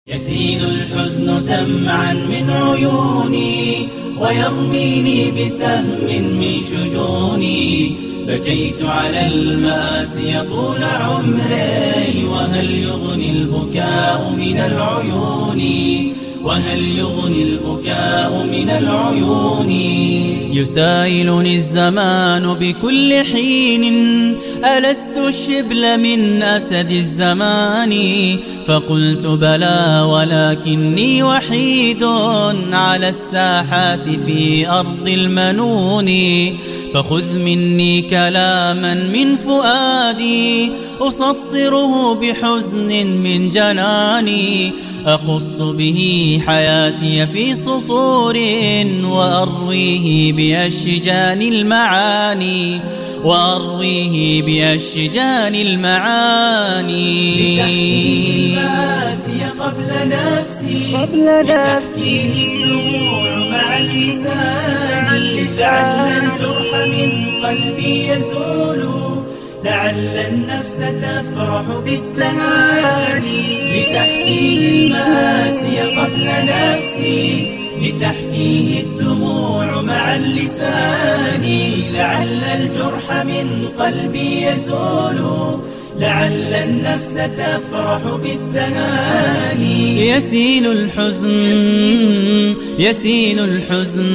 يسيل الحزن دمعا من عيوني ويرميني بسهم من شجوني. بكيت على المآسي طول عمري وهل يغني البكاء من العيون؟ وهل يغني البكاء من العيون؟ يسائلني الزمان بكل حين ألست الشبل من أسد الزمان؟ فقلت بلى ولكني وحيد على الساحات في أرض المنون. فخذ مني كلاما من فؤادي أسطره بحزن من جناني. أقص به حياتي في سطور وأرويه بأشجان المعاني. وأرويه بأشجان المعاني. لتحكيه المآسي قبل نفسي لتحكيه الدموع مع اللسان. لعل الجرح من قلبي يزول لعل النفس تفرح بالتهاني. لتحكيه المآسي قبل نفسي لتحكيه الدموع مع اللسان. لعل الجرح من قلبي يزول لعل النفس تفرح بالتهاني. يسيل الحزن يسيل الحزن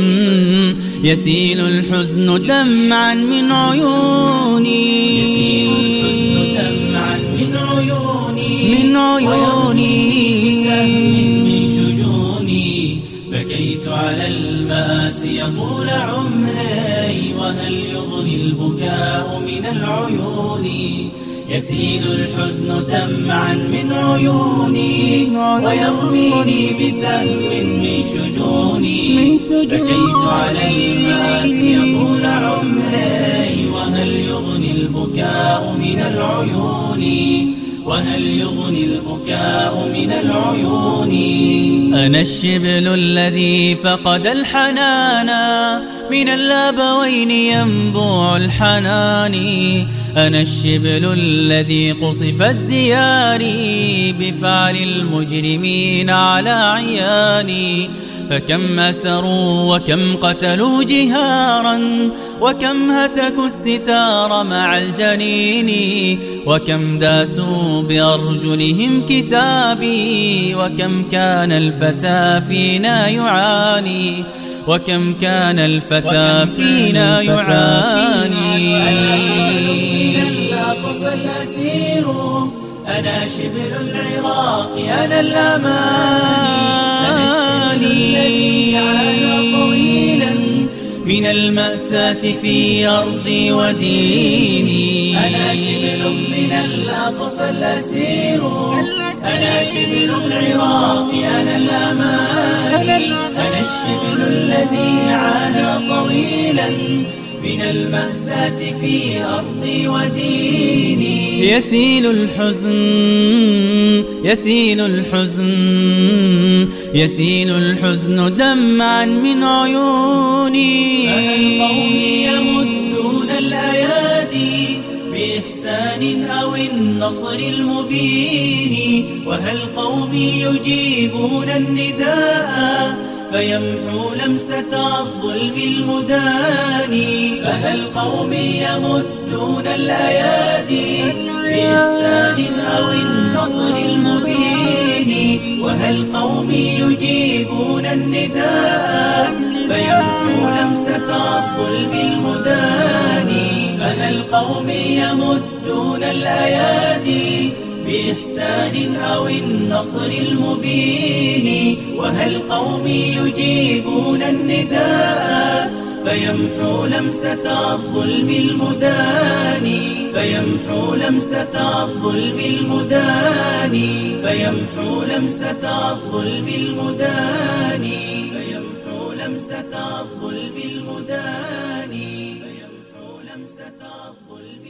يسيل الحزن دمعا من عيوني. يسيل الحزن دمعا من عيوني من عيوني بسهم من شجوني. بكيت على المآسي طول عمري وهل يغني البكاء من العيون؟ يسيل الحزن دمعا من عيوني ويرميني بسهم من شجوني. بكيت على المآسي طول عمري وهل يغني البكاء من العيون؟ وهل يغني البكاء من العيون؟ أنا الشبل الذي فقد الحنان من الأبوين ينبوع الحنان. أنا الشبل الذي قصفت دياري بفعل المجرمين على عياني. فكم أسروا وكم قتلوا جهارا وكم هتكوا الستار مع الجنين. وكم داسوا بأرجلهم كتابي وكم كان الفتى فينا يعاني. وكم كان الفتى فينا يعاني. الأقصى الأسير أنا شبل العراق أنا الأماني. أنا طويلا من المأساة في أرضي وديني. أنا شبل من الأقصى الأسير أنا شبل العراق أنا الأماني. أنا الشبل الذي عانى طويلا من المأساة في أرضي وديني. يسيل الحزن يسيل الحزن يسيل الحزن دمعا من عيوني. القوم يمدون الأيادي بإحسان أو النصر المبين. وهل قوم يجيبون النداء فيمحو لمسة الظلم المداني. فهل قوم يمدون الأيادي بإحسان أو النصر المبين. وهل قوم يجيبون النداء فيمحو لمسة الظلم المداني. فهل قوم يمدون الأيادي بإحسان أو النصر المبين. وهل قوم يجيبون النداء فيمحو لمسة الظلم المداني. فيمحو لمسة الظلم المداني. فيمحو لمسة الظلم المداني. فيمحو لمسة الظلم المداني. فيمحو لمسة الظلم